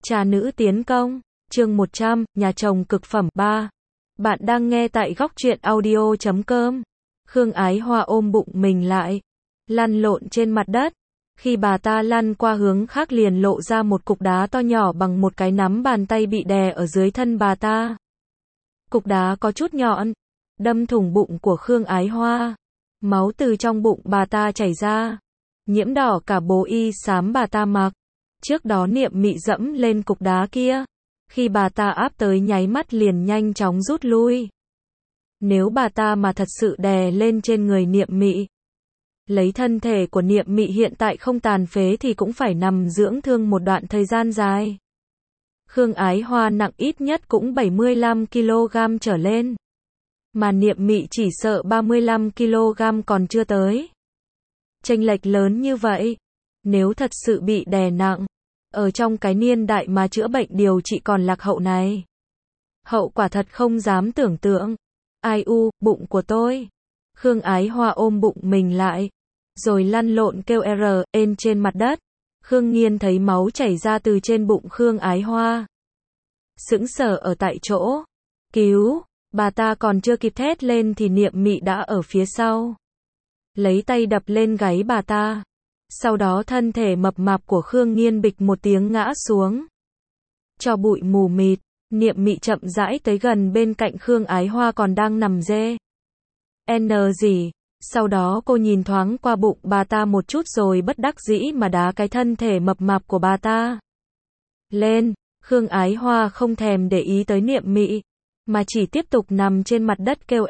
Trà nữ tiến công, chương 100, nhà chồng cực phẩm 3. Bạn đang nghe tại góc truyện audio.com. Khương Ái Hoa ôm bụng mình lại, lăn lộn trên mặt đất. Khi bà ta lăn qua hướng khác liền lộ ra một cục đá to nhỏ bằng một cái nắm bàn tay bị đè ở dưới thân bà ta. Cục đá có chút nhọn, đâm thủng bụng của Khương Ái Hoa. Máu từ trong bụng bà ta chảy ra, nhiễm đỏ cả bố y xám bà ta mặc. Trước đó Niệm Mị dẫm lên cục đá kia, khi bà ta áp tới nháy mắt liền nhanh chóng rút lui. Nếu bà ta mà thật sự đè lên trên người Niệm Mị, lấy thân thể của Niệm Mị hiện tại không tàn phế thì cũng phải nằm dưỡng thương một đoạn thời gian dài. Khương Ái Hoa nặng ít nhất cũng 75 kg trở lên, mà Niệm Mị chỉ sợ 35 kg còn chưa tới. Chênh lệch lớn như vậy, nếu thật sự bị đè nặng, ở trong cái niên đại mà chữa bệnh điều trị còn lạc hậu này, hậu quả thật không dám tưởng tượng. Ai u, bụng của tôi. Khương Ái Hoa ôm bụng mình lại, rồi lăn lộn kêu ên trên mặt đất. Khương Nghiên thấy máu chảy ra từ trên bụng Khương Ái Hoa, sững sờ ở tại chỗ. Cứu! Bà ta còn chưa kịp thét lên thì Niệm Mị đã ở phía sau, lấy tay đập lên gáy bà ta. Sau đó thân thể mập mạp của Khương Nghiên bịch một tiếng ngã xuống. Cho bụi mù mịt, Niệm Mị chậm rãi tới gần bên cạnh Khương Ái Hoa còn đang nằm dê gì. Sau đó cô nhìn thoáng qua bụng bà ta một chút rồi bất đắc dĩ mà đá cái thân thể mập mạp của bà ta lên. Khương Ái Hoa không thèm để ý tới Niệm Mị, mà chỉ tiếp tục nằm trên mặt đất kêu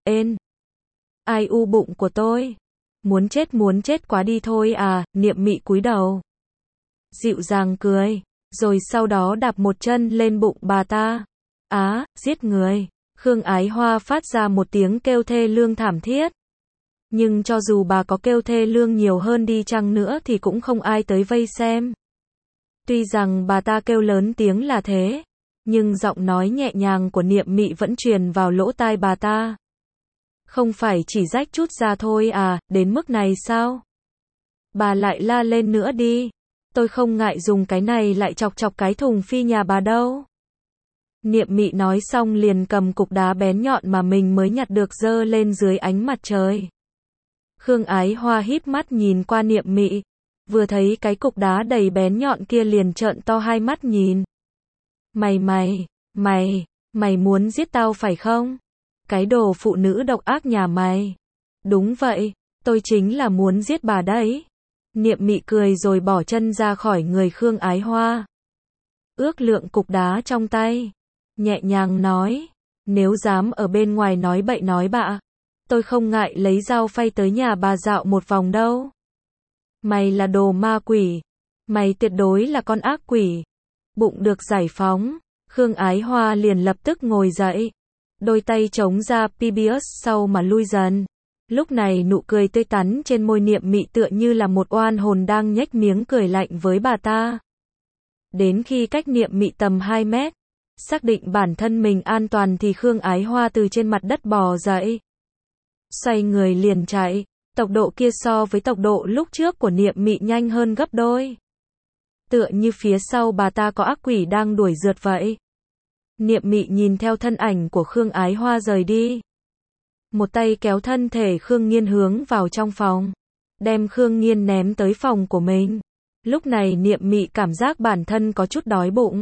Ai u, bụng của tôi. Muốn chết quá đi thôi à. Niệm Mị cúi đầu, dịu dàng cười, rồi sau đó đạp một chân lên bụng bà ta. Giết người. Khương Ái Hoa phát ra một tiếng kêu thê lương thảm thiết. Nhưng cho dù bà có kêu thê lương nhiều hơn đi chăng nữa thì cũng không ai tới vây xem. Tuy rằng bà ta kêu lớn tiếng là thế, nhưng giọng nói nhẹ nhàng của Niệm Mị vẫn truyền vào lỗ tai bà ta. Không phải chỉ rách chút ra thôi à, đến mức này sao? Bà lại la lên nữa đi. Tôi không ngại dùng cái này lại chọc chọc cái thùng phi nhà bà đâu. Niệm Mị nói xong liền cầm cục đá bén nhọn mà mình mới nhặt được giơ lên dưới ánh mặt trời. Khương Ái Hoa híp mắt nhìn qua Niệm Mị, vừa thấy cái cục đá đầy bén nhọn kia liền trợn to hai mắt nhìn. Mày muốn giết tao phải không? Cái đồ phụ nữ độc ác nhà mày. Đúng vậy, tôi chính là muốn giết bà đấy. Niệm Mị cười rồi bỏ chân ra khỏi người Khương Ái Hoa, ước lượng cục đá trong tay, nhẹ nhàng nói, nếu dám ở bên ngoài nói bậy nói bạ, tôi không ngại lấy dao phay tới nhà bà dạo một vòng đâu. Mày là đồ ma quỷ, mày tuyệt đối là con ác quỷ. Bụng được giải phóng, Khương Ái Hoa liền lập tức ngồi dậy, đôi tay chống ra PBS sau mà lui dần. Lúc này nụ cười tươi tắn trên môi Niệm Mị tựa như là một oan hồn đang nhếch miếng cười lạnh với bà ta. Đến khi cách Niệm Mị tầm 2 mét, xác định bản thân mình an toàn thì Khương Ái Hoa từ trên mặt đất bò dậy, xoay người liền chạy. Tốc độ kia so với tốc độ lúc trước của Niệm Mị nhanh hơn gấp đôi. Tựa như phía sau bà ta có ác quỷ đang đuổi rượt vậy. Niệm Mị nhìn theo thân ảnh của Khương Ái Hoa rời đi, một tay kéo thân thể Khương Nghiên hướng vào trong phòng, đem Khương Nghiên ném tới phòng của mình. Lúc này Niệm Mị cảm giác bản thân có chút đói bụng,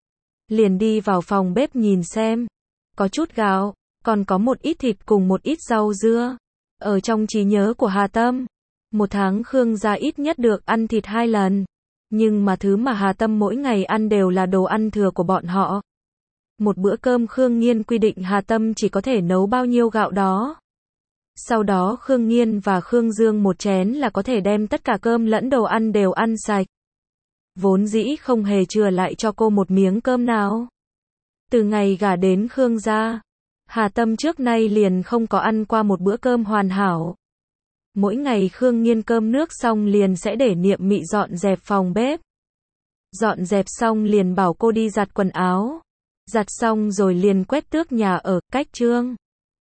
liền đi vào phòng bếp nhìn xem, có chút gạo, còn có một ít thịt cùng một ít rau dưa. Ở trong trí nhớ của Hà Tâm, một tháng Khương gia ít nhất được ăn thịt 2 lần, nhưng mà thứ mà Hà Tâm mỗi ngày ăn đều là đồ ăn thừa của bọn họ. Một bữa cơm Khương Nghiên quy định Hà Tâm chỉ có thể nấu bao nhiêu gạo đó. Sau đó Khương Nghiên và Khương Dương một chén là có thể đem tất cả cơm lẫn đồ ăn đều ăn sạch. Vốn dĩ không hề chừa lại cho cô một miếng cơm nào. Từ ngày gả đến Khương gia, Hà Tâm trước nay liền không có ăn qua một bữa cơm hoàn hảo. Mỗi ngày Khương Nghiên cơm nước xong liền sẽ để Niệm Mị dọn dẹp phòng bếp. Dọn dẹp xong liền bảo cô đi giặt quần áo. Giặt xong rồi liền quét tước nhà ở, cách trương.